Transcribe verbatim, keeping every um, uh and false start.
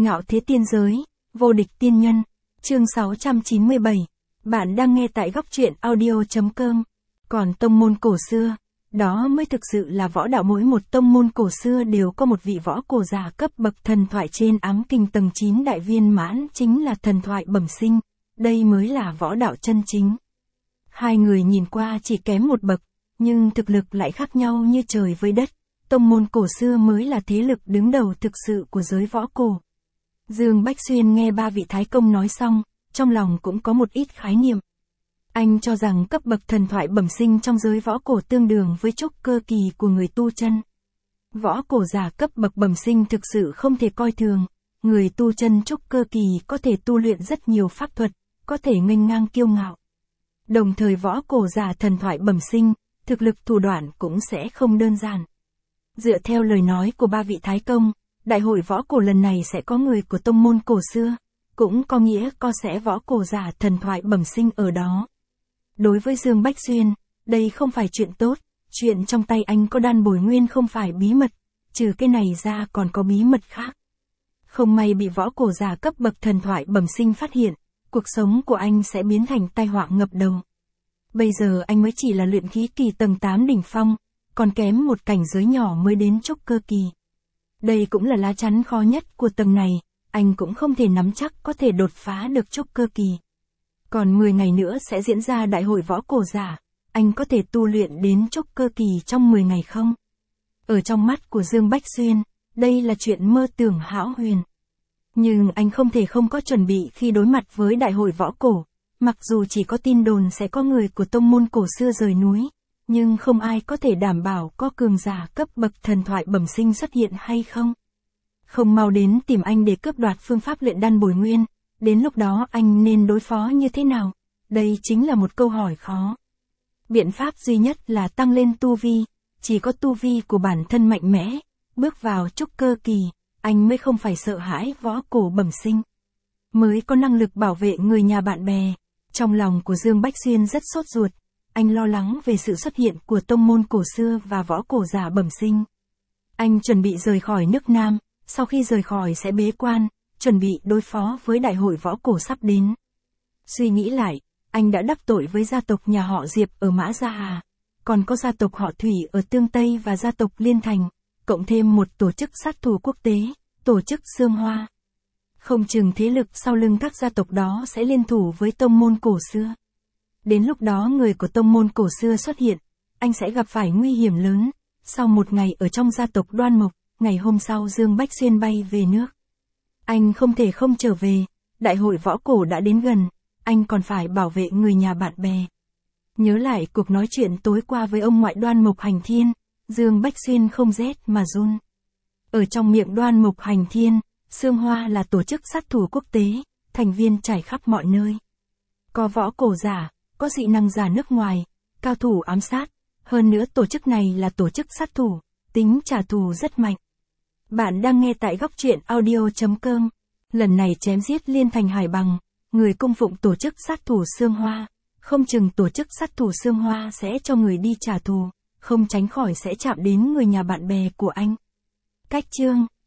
Ngạo thế tiên giới, vô địch tiên nhân, chương sáu trăm chín mươi bảy. Bạn đang nghe tại góc truyện audio.com. Còn tông môn cổ xưa, đó mới thực sự là võ đạo. Mỗi một tông môn cổ xưa đều có một vị võ cổ giả cấp bậc thần thoại trên ám kinh tầng chín đại viên mãn, chính là thần thoại bẩm sinh. Đây mới là võ đạo chân chính. Hai người nhìn qua chỉ kém một bậc, nhưng thực lực lại khác nhau như trời với đất. Tông môn cổ xưa mới là thế lực đứng đầu thực sự của giới võ cổ. Dương Bách Xuyên nghe ba vị thái công nói xong, trong lòng cũng có một ít khái niệm. Anh cho rằng cấp bậc thần thoại bẩm sinh trong giới võ cổ tương đương với trúc cơ kỳ của người tu chân. Võ cổ giả cấp bậc bẩm sinh thực sự không thể coi thường. Người tu chân trúc cơ kỳ có thể tu luyện rất nhiều pháp thuật, có thể nghênh ngang kiêu ngạo. Đồng thời võ cổ giả thần thoại bẩm sinh, thực lực thủ đoạn cũng sẽ không đơn giản. Dựa theo lời nói của ba vị thái công, đại hội võ cổ lần này sẽ có người của tông môn cổ xưa, cũng có nghĩa có sẽ võ cổ giả thần thoại bẩm sinh ở đó. Đối với Dương Bách Xuyên, đây không phải chuyện tốt, chuyện trong tay anh có đan bồi nguyên không phải bí mật, trừ cái này ra còn có bí mật khác. Không may bị võ cổ giả cấp bậc thần thoại bẩm sinh phát hiện, cuộc sống của anh sẽ biến thành tai họa ngập đầu. Bây giờ anh mới chỉ là luyện khí kỳ tầng tám đỉnh phong, còn kém một cảnh giới nhỏ mới đến trúc cơ kỳ. Đây cũng là lá chắn khó nhất của tầng này, anh cũng không thể nắm chắc có thể đột phá được trúc cơ kỳ. Còn mười ngày nữa sẽ diễn ra đại hội võ cổ giả, anh có thể tu luyện đến trúc cơ kỳ trong mười ngày không? Ở trong mắt của Dương Bách Xuyên, đây là chuyện mơ tưởng hão huyền. Nhưng anh không thể không có chuẩn bị khi đối mặt với đại hội võ cổ, mặc dù chỉ có tin đồn sẽ có người của tông môn cổ xưa rời núi, nhưng không ai có thể đảm bảo có cường giả cấp bậc thần thoại bẩm sinh xuất hiện hay không. Không mau đến tìm anh để cướp đoạt phương pháp luyện đan bồi nguyên, đến lúc đó anh nên đối phó như thế nào? Đây chính là một câu hỏi khó. Biện pháp duy nhất là tăng lên tu vi, chỉ có tu vi của bản thân mạnh mẽ, bước vào trúc cơ kỳ, anh mới không phải sợ hãi võ cổ bẩm sinh, mới có năng lực bảo vệ người nhà bạn bè. Trong lòng của Dương Bách Xuyên rất sốt ruột, anh lo lắng về sự xuất hiện của tông môn cổ xưa và võ cổ giả bẩm sinh. Anh chuẩn bị rời khỏi nước Nam, sau khi rời khỏi sẽ bế quan, chuẩn bị đối phó với đại hội võ cổ sắp đến. Suy nghĩ lại, anh đã đắc tội với gia tộc nhà họ Diệp ở Mã Gia Hà, còn có gia tộc họ Thủy ở Tương Tây và gia tộc Liên Thành, cộng thêm một tổ chức sát thủ quốc tế, tổ chức Sương Hoa. Không chừng thế lực sau lưng các gia tộc đó sẽ liên thủ với tông môn cổ xưa. Đến lúc đó người của tông môn cổ xưa xuất hiện, anh sẽ gặp phải nguy hiểm lớn. Sau một ngày ở trong gia tộc Đoan Mộc, ngày hôm sau Dương Bách Xuyên bay về nước. Anh không thể không trở về, đại hội võ cổ đã đến gần, anh còn phải bảo vệ người nhà bạn bè. Nhớ lại cuộc nói chuyện tối qua với ông ngoại Đoan Mộc Hành Thiên, Dương Bách Xuyên không rét mà run. Ở trong miệng Đoan Mộc Hành Thiên, Sương Hoa là tổ chức sát thủ quốc tế, thành viên trải khắp mọi nơi. Có võ cổ giả, có dị năng giả nước ngoài, cao thủ ám sát, hơn nữa tổ chức này là tổ chức sát thủ, tính trả thù rất mạnh. Bạn đang nghe tại góc truyện audio.com. Lần này chém giết Liên Thành Hải Bằng, người cung phụng tổ chức sát thủ Sương Hoa, không chừng tổ chức sát thủ Sương Hoa sẽ cho người đi trả thù, không tránh khỏi sẽ chạm đến người nhà bạn bè của anh. Cách chương